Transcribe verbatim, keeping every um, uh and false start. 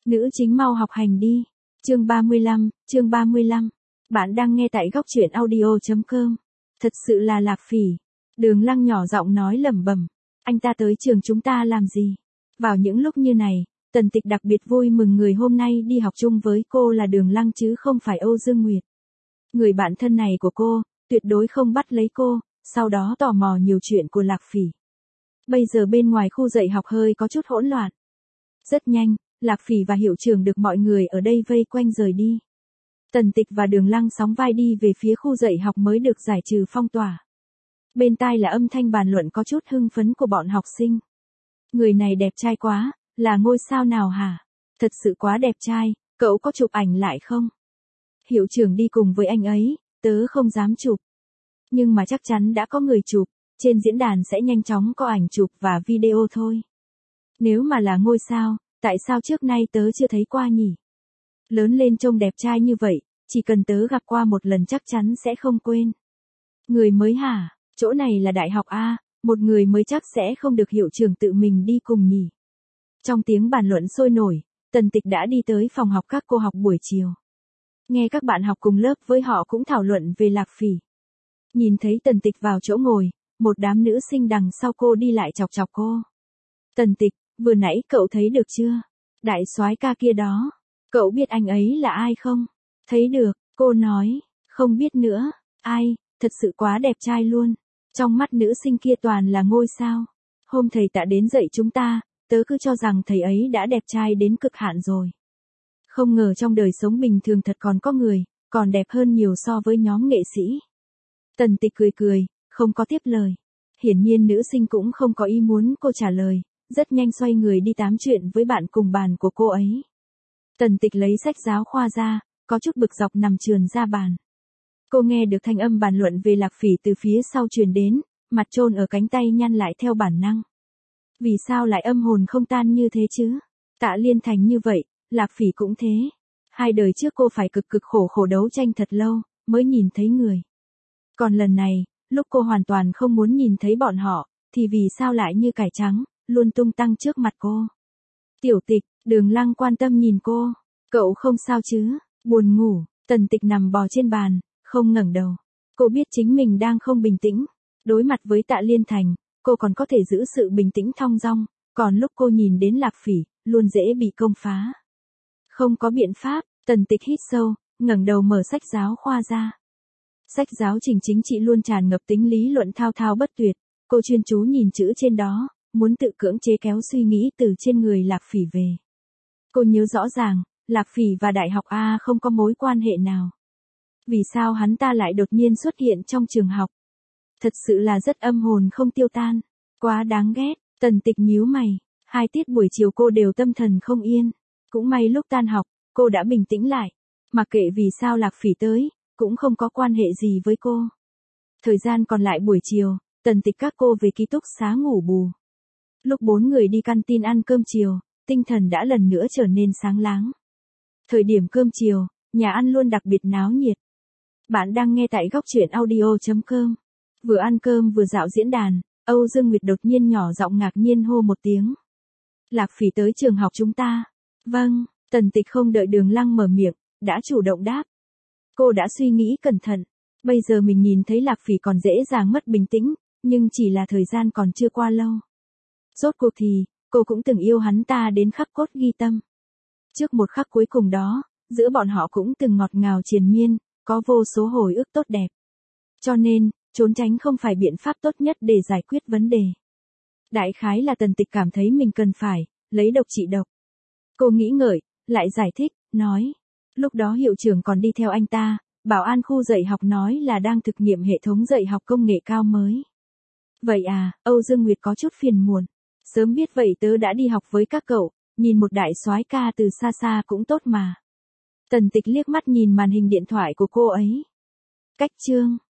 Nữ chính mau học hành đi. Chương ba mươi lăm, chương ba mươi lăm. Bạn đang nghe tại góc truyện audio chấm com. Thật sự là Lạc Phỉ. Đường Lăng nhỏ giọng nói lẩm bẩm. Anh ta tới trường chúng ta làm gì? Vào những lúc như này, Tần Tịch đặc biệt vui mừng người hôm nay đi học chung với cô là Đường Lăng chứ không phải Âu Dương Nguyệt. Người bạn thân này của cô, tuyệt đối không bắt lấy cô, sau đó tò mò nhiều chuyện của Lạc Phỉ. Bây giờ bên ngoài khu dạy học hơi có chút hỗn loạn. Rất nhanh, Lạc Phỉ và hiệu trưởng được mọi người ở đây vây quanh rời đi. Tần Tịch và Đường Lăng sóng vai đi về phía khu dạy học mới được giải trừ phong tỏa. Bên tai là âm thanh bàn luận có chút hưng phấn của bọn học sinh. Người này đẹp trai quá, là ngôi sao nào hả? Thật sự quá đẹp trai, cậu có chụp ảnh lại không? Hiệu trưởng đi cùng với anh ấy, tớ không dám chụp. Nhưng mà chắc chắn đã có người chụp, trên diễn đàn sẽ nhanh chóng có ảnh chụp và video thôi. Nếu mà là ngôi sao, tại sao trước nay tớ chưa thấy qua nhỉ? Lớn lên trông đẹp trai như vậy, chỉ cần tớ gặp qua một lần chắc chắn sẽ không quên. Người mới hả? Chỗ này là đại học A, một người mới chắc sẽ không được hiệu trưởng tự mình đi cùng nhỉ? Trong tiếng bàn luận sôi nổi, Tần Tịch đã đi tới phòng học các cô học buổi chiều. Nghe các bạn học cùng lớp với họ cũng thảo luận về Lạc Phỉ. Nhìn thấy Tần Tịch vào chỗ ngồi, một đám nữ sinh đằng sau cô đi lại chọc chọc cô. Tần Tịch, vừa nãy cậu thấy được chưa? Đại soái ca kia đó. Cậu biết anh ấy là ai không? Thấy được, cô nói, không biết nữa. Ai, thật sự quá đẹp trai luôn. Trong mắt nữ sinh kia toàn là ngôi sao. Hôm thầy Tạ đến dạy chúng ta, tớ cứ cho rằng thầy ấy đã đẹp trai đến cực hạn rồi. Không ngờ trong đời sống bình thường thật còn có người, còn đẹp hơn nhiều so với nhóm nghệ sĩ. Tần Tịch cười cười, không có tiếp lời. Hiển nhiên nữ sinh cũng không có ý muốn cô trả lời, rất nhanh xoay người đi tám chuyện với bạn cùng bàn của cô ấy. Tần Tịch lấy sách giáo khoa ra, có chút bực dọc nằm trườn ra bàn. Cô nghe được thanh âm bàn luận về Lạc Phỉ từ phía sau truyền đến, mặt chôn ở cánh tay nhăn lại theo bản năng. Vì sao lại âm hồn không tan như thế chứ? Tạ Liên Thành như vậy, Lạc Phỉ cũng thế. Hai đời trước cô phải cực cực khổ khổ đấu tranh thật lâu, mới nhìn thấy người. Còn lần này, lúc cô hoàn toàn không muốn nhìn thấy bọn họ, thì vì sao lại như cải trắng, luôn tung tăng trước mặt cô. Tiểu Tịch, Đường Lăng quan tâm nhìn cô. Cậu không sao chứ? Buồn ngủ. Tần Tịch nằm bò trên bàn, không ngẩng đầu. Cô biết chính mình đang không bình tĩnh. Đối mặt với Tạ Liên Thành, cô còn có thể giữ sự bình tĩnh thong dong, còn lúc cô nhìn đến Lạc Phỉ, luôn dễ bị công phá. Không có biện pháp, Tần Tịch hít sâu, ngẩng đầu mở sách giáo khoa ra. Sách giáo trình chính trị luôn tràn ngập tính lý luận thao thao bất tuyệt, cô chuyên chú nhìn chữ trên đó, muốn tự cưỡng chế kéo suy nghĩ từ trên người Lạc Phỉ về. Cô nhớ rõ ràng, Lạc Phỉ và Đại học A không có mối quan hệ nào. Vì sao hắn ta lại đột nhiên xuất hiện trong trường học? Thật sự là rất âm hồn không tiêu tan, quá đáng ghét. Tần Tịch nhíu mày, hai tiết buổi chiều cô đều tâm thần không yên. Cũng may lúc tan học, cô đã bình tĩnh lại. Mặc kệ vì sao Lạc Phỉ tới, cũng không có quan hệ gì với cô. Thời gian còn lại buổi chiều, Tần Tịch các cô về ký túc xá ngủ bù. Lúc bốn người đi canteen ăn cơm chiều, tinh thần đã lần nữa trở nên sáng láng. Thời điểm cơm chiều, nhà ăn luôn đặc biệt náo nhiệt. Bạn đang nghe tại góc truyện audio chấm com. Vừa ăn cơm vừa dạo diễn đàn, Âu Dương Nguyệt đột nhiên nhỏ giọng ngạc nhiên hô một tiếng. Lạc Phỉ tới trường học chúng ta. Vâng, Tần Tịch không đợi Đường Lăng mở miệng, đã chủ động đáp. Cô đã suy nghĩ cẩn thận. Bây giờ mình nhìn thấy Lạc Phỉ còn dễ dàng mất bình tĩnh, nhưng chỉ là thời gian còn chưa qua lâu. Rốt cuộc thì, cô cũng từng yêu hắn ta đến khắc cốt ghi tâm. Trước một khắc cuối cùng đó, giữa bọn họ cũng từng ngọt ngào triền miên, có vô số hồi ức tốt đẹp. Cho nên, trốn tránh không phải biện pháp tốt nhất để giải quyết vấn đề. Đại khái là Tần Tịch cảm thấy mình cần phải lấy độc trị độc. Cô nghĩ ngợi, lại giải thích, nói. Lúc đó hiệu trưởng còn đi theo anh ta, bảo an khu dạy học nói là đang thực nghiệm hệ thống dạy học công nghệ cao mới. Vậy à, Âu Dương Nguyệt có chút phiền muộn. Sớm biết vậy tớ đã đi học với các cậu, nhìn một đại soái ca từ xa xa cũng tốt mà. Tần Tịch liếc mắt nhìn màn hình điện thoại của cô ấy. Cách chương.